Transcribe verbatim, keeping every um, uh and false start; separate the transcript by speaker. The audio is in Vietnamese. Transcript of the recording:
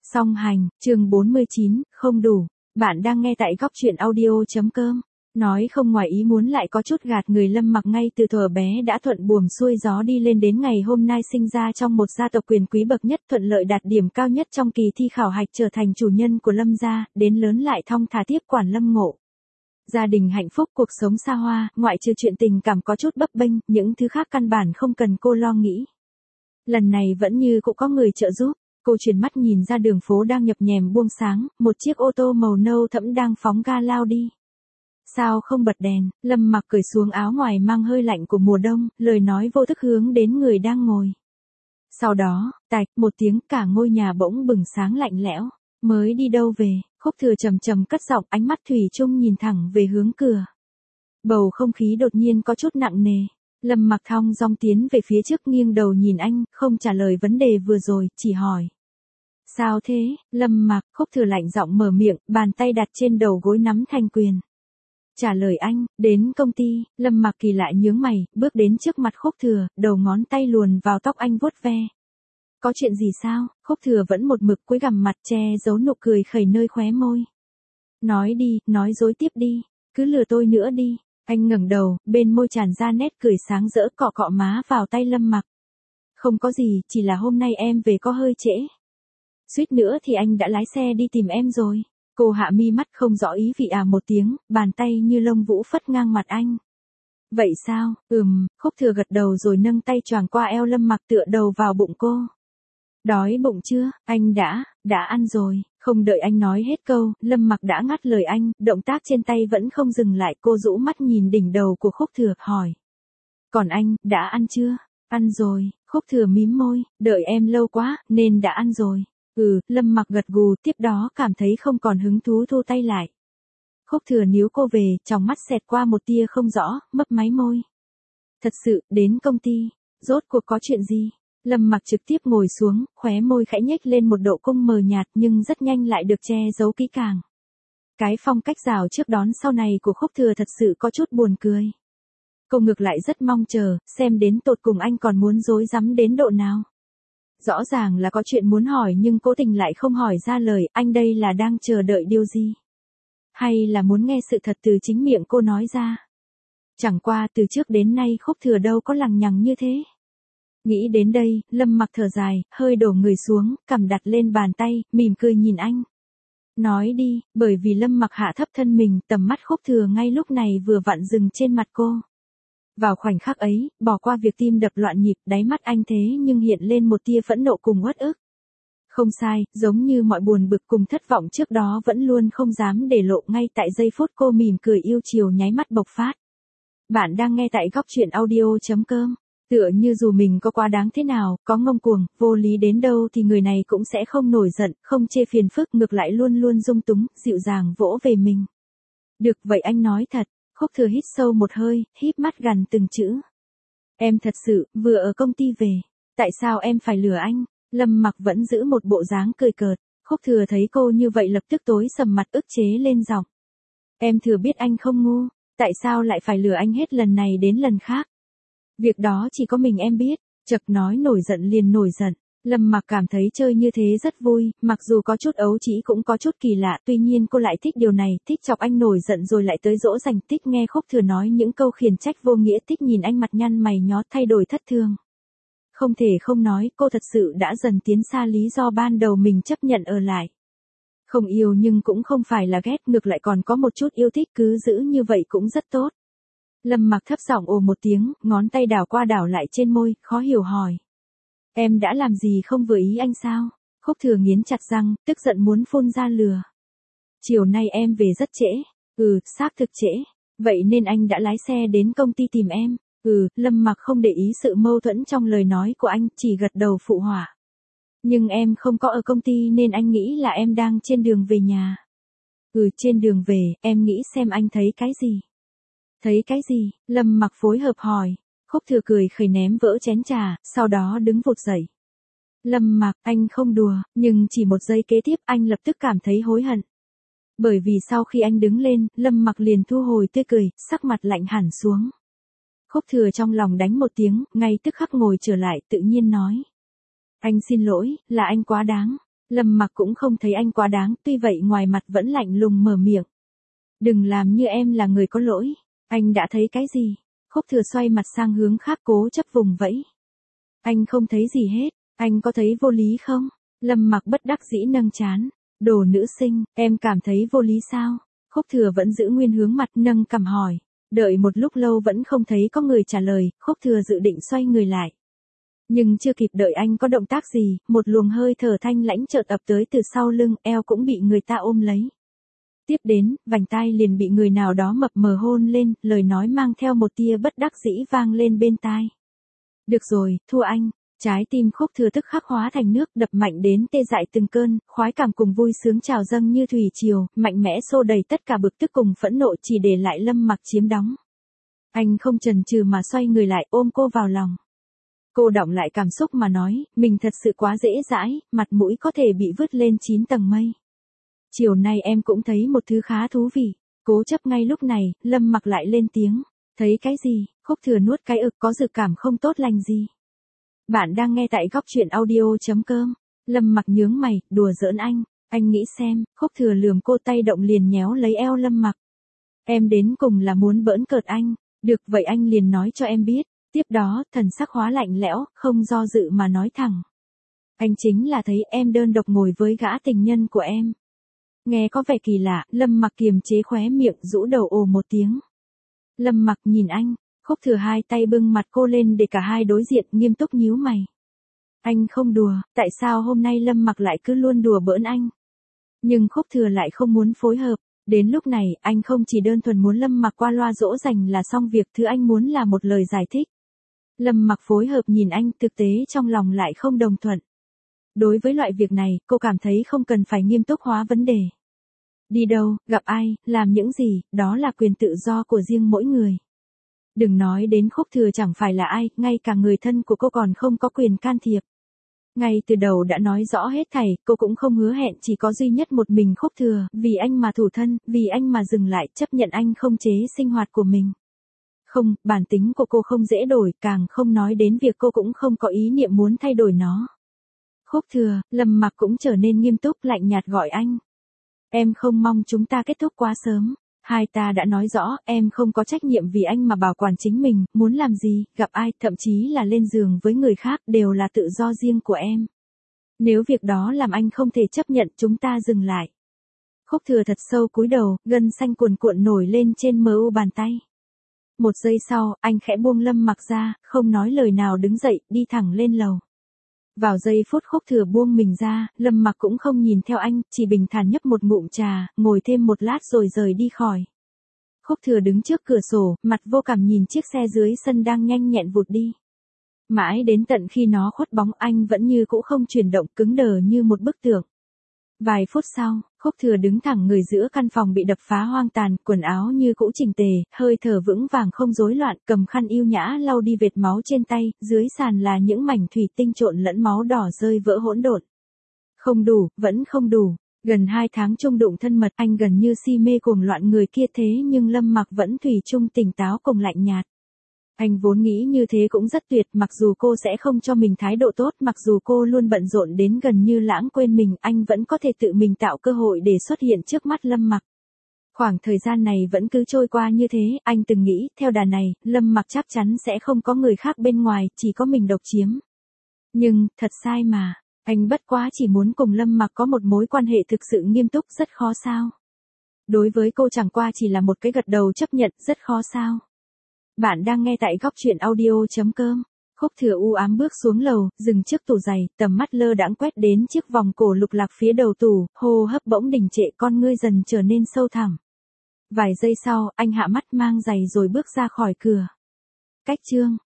Speaker 1: Song hành, chương bốn mươi chín, không đủ. Bạn đang nghe tại góc truyện audio.com. Nói không ngoài ý muốn lại có chút gạt người. Lâm Mặc ngay từ thuở bé đã thuận buồm xuôi gió đi lên đến ngày hôm nay, sinh ra trong một gia tộc quyền quý bậc nhất, thuận lợi đạt điểm cao nhất trong kỳ thi khảo hạch, trở thành chủ nhân của Lâm gia, đến lớn lại thong thả tiếp quản Lâm Ngộ. Gia đình hạnh phúc, cuộc sống xa hoa, ngoại trừ chuyện tình cảm có chút bấp bênh, những thứ khác căn bản không cần cô lo nghĩ. Lần này vẫn như cũng có người trợ giúp. Cô chuyển mắt nhìn ra đường phố đang nhập nhèm buông sáng, một chiếc ô tô màu nâu thẫm đang phóng ga lao đi. Sao không bật đèn? Lâm Mặc cởi xuống áo ngoài mang hơi lạnh của mùa đông, lời nói vô thức hướng đến người đang ngồi. Sau đó, tạch, một tiếng, cả ngôi nhà bỗng bừng sáng lạnh lẽo. Mới đi đâu về? Khúc Thừa trầm trầm cất giọng, ánh mắt thủy chung nhìn thẳng về hướng cửa. Bầu không khí đột nhiên có chút nặng nề. Lâm Mặc thong dong tiến về phía trước, nghiêng đầu nhìn anh, không trả lời vấn đề vừa rồi, chỉ hỏi. Sao thế? Lâm Mặc, Khúc Thừa lạnh giọng mở miệng, bàn tay đặt trên đầu gối nắm thành quyền. Trả lời anh, đến công ty. Lâm Mặc kỳ lạ nhướng mày, bước đến trước mặt Khúc Thừa, đầu ngón tay luồn vào tóc anh vuốt ve. Có chuyện gì sao? Khúc Thừa vẫn một mực cúi gằm mặt, che giấu nụ cười khẩy nơi khóe môi. Nói đi, nói dối tiếp đi, cứ lừa tôi nữa đi. Anh ngẩng đầu, bên môi tràn ra nét cười sáng rỡ, cọ cọ má vào tay Lâm Mặc. Không có gì, chỉ là hôm nay em về có hơi trễ. Suýt nữa thì anh đã lái xe đi tìm em rồi. Cô hạ mi mắt không rõ ý vị à một tiếng, bàn tay như lông vũ phất ngang mặt anh. Vậy sao? Ừm, Khúc Thừa gật đầu rồi nâng tay choàng qua eo Lâm Mặc, tựa đầu vào bụng cô. Đói bụng chưa? Anh đã, đã ăn rồi. Không đợi anh nói hết câu, Lâm Mặc đã ngắt lời anh, động tác trên tay vẫn không dừng lại. Cô rũ mắt nhìn đỉnh đầu của Khúc Thừa, hỏi. Còn anh, đã ăn chưa? Ăn rồi. Khúc Thừa mím môi, đợi em lâu quá, nên đã ăn rồi. Ừ, Lâm Mặc gật gù, tiếp đó cảm thấy không còn hứng thú, thu tay lại. Khúc Thừa níu cô về, trong mắt xẹt qua một tia không rõ, mấp máy môi. Thật sự, đến công ty, rốt cuộc có chuyện gì? Lâm Mặc trực tiếp ngồi xuống, khóe môi khẽ nhếch lên một độ cung mờ nhạt, nhưng rất nhanh lại được che giấu kỹ càng. Cái phong cách rào trước đón sau này của Khúc Thừa thật sự có chút buồn cười. Cô ngược lại rất mong chờ, xem đến tột cùng anh còn muốn dối rắm đến độ nào. Rõ ràng là có chuyện muốn hỏi nhưng cố tình lại không hỏi ra lời, anh đây là đang chờ đợi điều gì? Hay là muốn nghe sự thật từ chính miệng cô nói ra? Chẳng qua từ trước đến nay Khúc Thừa đâu có lằng nhằng như thế. Nghĩ đến đây, Lâm Mặc thở dài, hơi đổ người xuống, cằm đặt lên bàn tay, mỉm cười nhìn anh. Nói đi, bởi vì Lâm Mặc hạ thấp thân mình, tầm mắt Khúc Thừa ngay lúc này vừa vặn dừng trên mặt cô. Vào khoảnh khắc ấy, bỏ qua việc tim đập loạn nhịp, đáy mắt anh thế nhưng hiện lên một tia phẫn nộ cùng uất ức. Không sai, giống như mọi buồn bực cùng thất vọng trước đó vẫn luôn không dám để lộ, ngay tại giây phút cô mỉm cười yêu chiều nháy mắt bộc phát. Bạn đang nghe tại góc truyện audio.com. Tựa như dù mình có quá đáng thế nào, có ngông cuồng, vô lý đến đâu thì người này cũng sẽ không nổi giận, không chê phiền phức, ngược lại luôn luôn dung túng, dịu dàng vỗ về mình. Được vậy anh nói thật. Khúc Thừa hít sâu một hơi, híp mắt gằn từng chữ. Em thật sự, vừa ở công ty về. Tại sao em phải lừa anh? Lâm Mặc vẫn giữ một bộ dáng cười cợt. Khúc Thừa thấy cô như vậy lập tức tối sầm mặt, ức chế lên giọng. Em thừa biết anh không ngu. Tại sao lại phải lừa anh hết lần này đến lần khác? Việc đó chỉ có mình em biết. Chợt nói nổi giận liền nổi giận. Lâm Mặc cảm thấy chơi như thế rất vui, mặc dù có chút ấu trĩ cũng có chút kỳ lạ, tuy nhiên cô lại thích điều này, thích chọc anh nổi giận rồi lại tới dỗ dành, thích nghe Khúc Thừa nói những câu khiển trách vô nghĩa, thích nhìn anh mặt nhăn mày nhó thay đổi thất thường. Không thể không nói, cô thật sự đã dần tiến xa lý do ban đầu mình chấp nhận ở lại. Không yêu nhưng cũng không phải là ghét, ngược lại còn có một chút yêu thích, cứ giữ như vậy cũng rất tốt. Lâm Mặc thấp giọng ồ một tiếng, ngón tay đảo qua đảo lại trên môi, khó hiểu hỏi. Em đã làm gì không vừa ý anh sao? Khúc Thừa nghiến chặt răng, tức giận muốn phun ra lửa. Chiều nay em về rất trễ. Ừ, xác thực trễ. Vậy nên anh đã lái xe đến công ty tìm em. Ừ, Lâm Mặc không để ý sự mâu thuẫn trong lời nói của anh, chỉ gật đầu phụ họa. Nhưng em không có ở công ty nên anh nghĩ là em đang trên đường về nhà. Ừ, trên đường về, em nghĩ xem anh thấy cái gì? Thấy cái gì? Lâm Mặc phối hợp hỏi. Khúc Thừa cười khẩy ném vỡ chén trà, sau đó đứng vụt dậy. Lâm Mặc, anh không đùa, nhưng chỉ một giây kế tiếp anh lập tức cảm thấy hối hận. Bởi vì sau khi anh đứng lên, Lâm Mặc liền thu hồi tươi cười, sắc mặt lạnh hẳn xuống. Khúc Thừa trong lòng đánh một tiếng, ngay tức khắc ngồi trở lại, tự nhiên nói. Anh xin lỗi, là anh quá đáng. Lâm Mặc cũng không thấy anh quá đáng, tuy vậy ngoài mặt vẫn lạnh lùng mở miệng. Đừng làm như em là người có lỗi. Anh đã thấy cái gì? Khúc Thừa xoay mặt sang hướng khác cố chấp vùng vẫy. Anh không thấy gì hết, anh có thấy vô lý không? Lâm Mặc bất đắc dĩ nâng trán. Đồ nữ sinh, em cảm thấy vô lý sao? Khúc Thừa vẫn giữ nguyên hướng mặt nâng cằm hỏi. Đợi một lúc lâu vẫn không thấy có người trả lời, Khúc Thừa dự định xoay người lại. Nhưng chưa kịp đợi anh có động tác gì, một luồng hơi thở thanh lãnh chợt ập tới từ sau lưng, eo cũng bị người ta ôm lấy. Tiếp đến, vành tai liền bị người nào đó mập mờ hôn lên, lời nói mang theo một tia bất đắc dĩ vang lên bên tai. Được rồi, thua anh. Trái tim Khúc Thừa tức khắc hóa thành nước, đập mạnh đến tê dại từng cơn, khoái cảm cùng vui sướng trào dâng như thủy triều, mạnh mẽ xô đầy tất cả bực tức cùng phẫn nộ chỉ để lại Lâm Mặc chiếm đóng. Anh không chần chừ mà xoay người lại ôm cô vào lòng. Cô đọng lại cảm xúc mà nói, mình thật sự quá dễ dãi, mặt mũi có thể bị vứt lên chín tầng mây. Chiều nay em cũng thấy một thứ khá thú vị. Cố chấp ngay lúc này, Lâm Mặc lại lên tiếng. Thấy cái gì? Khúc Thừa nuốt cái ực, có dự cảm không tốt lành gì. Bạn đang nghe tại góc truyện audio chấm com. Lâm Mặc nhướng mày, đùa giỡn anh. Anh nghĩ xem. Khúc Thừa lườm cô, tay động liền nhéo lấy eo Lâm Mặc. Em đến cùng là muốn bỡn cợt anh. Được vậy anh liền nói cho em biết. Tiếp đó, thần sắc hóa lạnh lẽo, không do dự mà nói thẳng. Anh chính là thấy em đơn độc ngồi với gã tình nhân của em. Nghe có vẻ kỳ lạ, Lâm Mặc kiềm chế khóe miệng, rũ đầu ồ một tiếng. Lâm Mặc nhìn anh. Khúc Thừa hai tay bưng mặt cô lên để cả hai đối diện, nghiêm túc nhíu mày. Anh không đùa, tại sao hôm nay Lâm Mặc lại cứ luôn đùa bỡn anh? Nhưng Khúc Thừa lại không muốn phối hợp. Đến lúc này, anh không chỉ đơn thuần muốn Lâm Mặc qua loa dỗ dành là xong việc, thứ anh muốn là một lời giải thích. Lâm Mặc phối hợp nhìn anh, thực tế trong lòng lại không đồng thuận. Đối với loại việc này, cô cảm thấy không cần phải nghiêm túc hóa vấn đề. Đi đâu, gặp ai, làm những gì, đó là quyền tự do của riêng mỗi người. Đừng nói đến Khúc Thừa chẳng phải là ai, ngay cả người thân của cô còn không có quyền can thiệp. Ngay từ đầu đã nói rõ hết thảy, cô cũng không hứa hẹn chỉ có duy nhất một mình Khúc Thừa, vì anh mà thủ thân, vì anh mà dừng lại, chấp nhận anh không chế sinh hoạt của mình. Không, bản tính của cô không dễ đổi, càng không nói đến việc cô cũng không có ý niệm muốn thay đổi nó. Khúc Thừa, Lâm Mặc cũng trở nên nghiêm túc, lạnh nhạt gọi anh. Em không mong chúng ta kết thúc quá sớm. Hai ta đã nói rõ, em không có trách nhiệm vì anh mà bảo quản chính mình, muốn làm gì, gặp ai, thậm chí là lên giường với người khác, đều là tự do riêng của em. Nếu việc đó làm anh không thể chấp nhận, chúng ta dừng lại. Khúc Thừa thật sâu cúi đầu, gân xanh cuồn cuộn nổi lên trên mờ u bàn tay. Một giây sau, anh khẽ buông Lâm Mặc ra, không nói lời nào đứng dậy, đi thẳng lên lầu. Vào giây phút Khúc Thừa buông mình ra, Lâm Mặc cũng không nhìn theo anh, chỉ bình thản nhấp một ngụm trà, ngồi thêm một lát rồi rời đi khỏi. Khúc Thừa đứng trước cửa sổ, mặt vô cảm nhìn chiếc xe dưới sân đang nhanh nhẹn vụt đi. Mãi đến tận khi nó khuất bóng, anh vẫn như cũ không chuyển động, cứng đờ như một bức tượng. Vài phút sau, Khúc Thừa đứng thẳng người giữa căn phòng bị đập phá hoang tàn, quần áo như cũ chỉnh tề, hơi thở vững vàng không rối loạn, cầm khăn yêu nhã lau đi vệt máu trên tay, dưới sàn là những mảnh thủy tinh trộn lẫn máu đỏ rơi vỡ hỗn độn. Không đủ, vẫn không đủ. Gần hai tháng chung đụng thân mật, anh gần như si mê cuồng loạn người kia, thế nhưng Lâm Mặc vẫn thủy chung tỉnh táo cùng lạnh nhạt. Anh vốn nghĩ như thế cũng rất tuyệt, mặc dù cô sẽ không cho mình thái độ tốt, mặc dù cô luôn bận rộn đến gần như lãng quên mình, anh vẫn có thể tự mình tạo cơ hội để xuất hiện trước mắt Lâm Mặc. Khoảng thời gian này vẫn cứ trôi qua như thế, anh từng nghĩ, theo đà này, Lâm Mặc chắc chắn sẽ không có người khác bên ngoài, chỉ có mình độc chiếm. Nhưng, thật sai mà, anh bất quá chỉ muốn cùng Lâm Mặc có một mối quan hệ thực sự nghiêm túc, rất khó sao. Đối với cô chẳng qua chỉ là một cái gật đầu chấp nhận, rất khó sao. Bạn đang nghe tại góc truyện audio chấm com. Khúc Thừa u ám bước xuống lầu, dừng trước tủ giày, tầm mắt lơ đãng quét đến chiếc vòng cổ lục lạc phía đầu tủ, hô hấp bỗng đình trệ, con ngươi dần trở nên sâu thẳm. Vài giây sau, anh hạ mắt mang giày rồi bước ra khỏi cửa. Cách chương